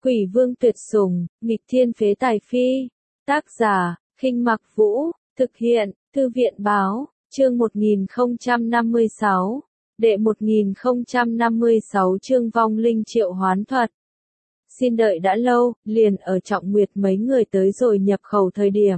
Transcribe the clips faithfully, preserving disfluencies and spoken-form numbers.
Quỷ vương tuyệt sủng, nghịch thiên phế tài phi. Tác giả, Khinh Mặc Vũ, thực hiện, Thư viện báo, chương một nghìn không trăm năm mươi sáu, đệ một nghìn không trăm năm mươi sáu chương vong linh triệu hoán thuật. Xin đợi đã lâu, liền ở Trọng Nguyệt mấy người tới rồi nhập khẩu thời điểm.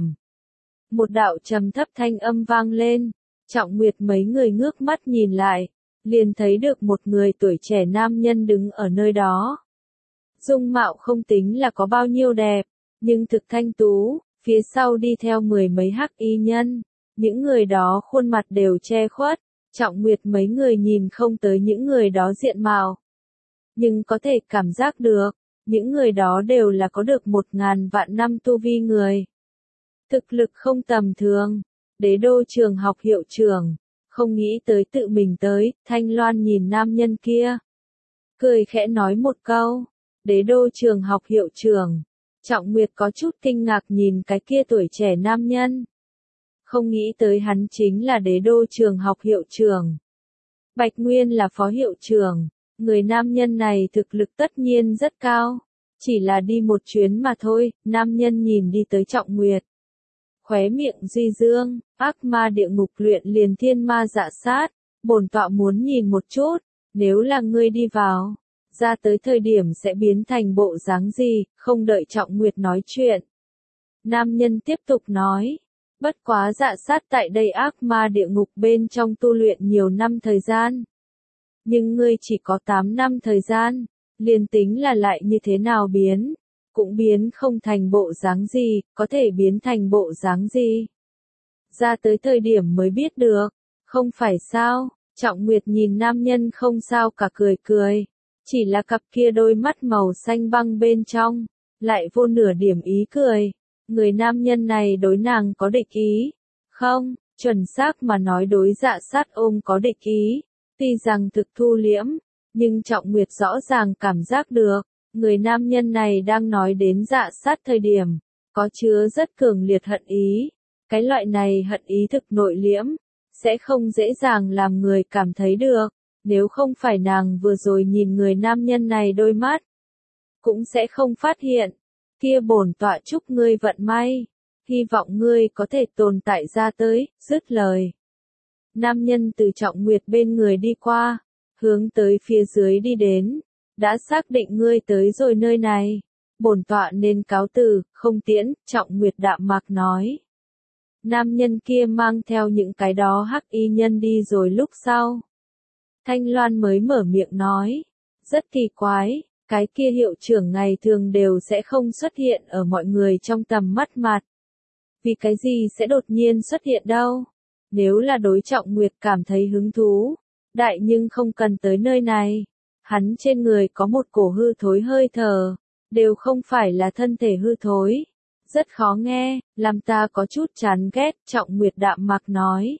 Một đạo trầm thấp thanh âm vang lên, Trọng Nguyệt mấy người ngước mắt nhìn lại, liền thấy được một người tuổi trẻ nam nhân đứng ở nơi đó. Dung mạo không tính là có bao nhiêu đẹp, nhưng thực thanh tú, phía sau đi theo mười mấy hắc y nhân, những người đó khuôn mặt đều che khuất, Trọng Nguyệt mấy người nhìn không tới những người đó diện mạo. Nhưng có thể cảm giác được, những người đó đều là có được một ngàn vạn năm tu vi người. Thực lực không tầm thường, Đế Đô trường học hiệu trưởng, không nghĩ tới tự mình tới, Thanh Loan nhìn nam nhân kia. Cười khẽ nói một câu, Đế Đô trường học hiệu trưởng. Trọng Nguyệt có chút kinh ngạc nhìn cái kia tuổi trẻ nam nhân. Không nghĩ tới hắn chính là Đế Đô trường học hiệu trưởng. Bạch Nguyên là phó hiệu trưởng, người nam nhân này thực lực tất nhiên rất cao. Chỉ là đi một chuyến mà thôi, nam nhân nhìn đi tới Trọng Nguyệt. Khóe miệng duy dương, ác ma địa ngục luyện liền thiên ma dạ sát, bổn tọa muốn nhìn một chút, nếu là ngươi đi vào, ra tới thời điểm sẽ biến thành bộ dáng gì, không đợi Trọng Nguyệt nói chuyện. Nam nhân tiếp tục nói, bất quá dạ sát tại đây ác ma địa ngục bên trong tu luyện nhiều năm thời gian. Nhưng ngươi chỉ có tám năm thời gian, liền tính là lại như thế nào biến, cũng biến không thành bộ dáng gì, có thể biến thành bộ dáng gì. Ra tới thời điểm mới biết được, không phải sao, Trọng Nguyệt nhìn nam nhân không sao cả cười cười, chỉ là cặp kia đôi mắt màu xanh băng bên trong, lại vô nửa điểm ý cười. Người nam nhân này đối nàng có địch ý, không, chuẩn xác mà nói đối dạ sát ôm có địch ý, tuy rằng thực thu liễm, nhưng Trọng Nguyệt rõ ràng cảm giác được, người nam nhân này đang nói đến dạ sát thời điểm, có chứa rất cường liệt hận ý. Cái loại này hận ý thực nội liễm, sẽ không dễ dàng làm người cảm thấy được, nếu không phải nàng vừa rồi nhìn người nam nhân này đôi mắt, cũng sẽ không phát hiện. Kia bổn tọa chúc ngươi vận may, hy vọng ngươi có thể tồn tại ra tới, dứt lời. Nam nhân từ Trọng Nguyệt bên người đi qua, hướng tới phía dưới đi đến, đã xác định ngươi tới rồi nơi này, bổn tọa nên cáo từ, không tiễn, Trọng Nguyệt đạm mạc nói. Nam nhân kia mang theo những cái đó hắc y nhân đi rồi lúc sau. Thanh Loan mới mở miệng nói, rất kỳ quái, cái kia hiệu trưởng ngày thường đều sẽ không xuất hiện ở mọi người trong tầm mắt mặt. Vì cái gì sẽ đột nhiên xuất hiện đâu? Nếu là đối Trọng Nguyệt cảm thấy hứng thú, đại nhưng không cần tới nơi này. Hắn trên người có một cổ hư thối hơi thở, đều không phải là thân thể hư thối. Rất khó nghe, làm ta có chút chán ghét, Trọng Nguyệt đạm mạc nói.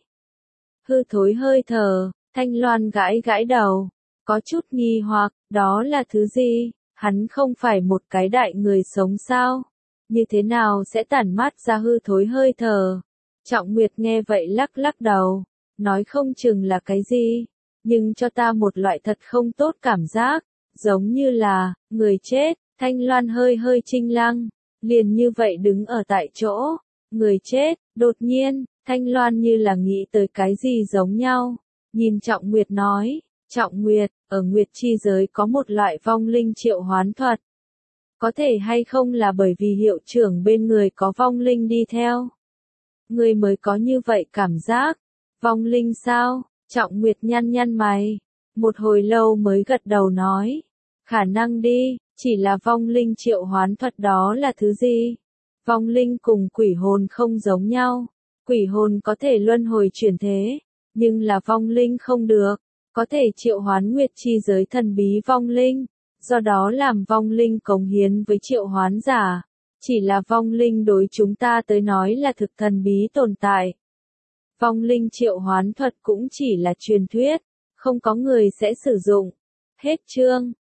Hư thối hơi thở, Thanh Loan gãi gãi đầu, có chút nghi hoặc, đó là thứ gì? Hắn không phải một cái đại người sống sao? Như thế nào sẽ tản mát ra hư thối hơi thở? Trọng Nguyệt nghe vậy lắc lắc đầu, nói không chừng là cái gì, nhưng cho ta một loại thật không tốt cảm giác, giống như là, người chết. Thanh Loan hơi hơi chinh lăng, liền như vậy đứng ở tại chỗ, người chết. Đột nhiên, Thanh Loan như là nghĩ tới cái gì giống nhau, nhìn Trọng Nguyệt nói, Trọng Nguyệt, ở Nguyệt chi giới có một loại vong linh triệu hoán thuật. Có thể hay không là bởi vì hiệu trưởng bên người có vong linh đi theo? Người mới có như vậy cảm giác. Vong linh sao? Trọng Nguyệt nhăn nhăn mày. Một hồi lâu mới gật đầu nói. Khả năng đi, chỉ là vong linh triệu hoán thuật đó là thứ gì? Vong linh cùng quỷ hồn không giống nhau. Quỷ hồn có thể luân hồi chuyển thế, nhưng là vong linh không được. Có thể triệu hoán Nguyệt chi giới thần bí vong linh, do đó làm vong linh cống hiến với triệu hoán giả. Chỉ là vong linh đối chúng ta tới nói là thực thần bí tồn tại. Vong linh triệu hoán thuật cũng chỉ là truyền thuyết, không có người sẽ sử dụng. Hết chương.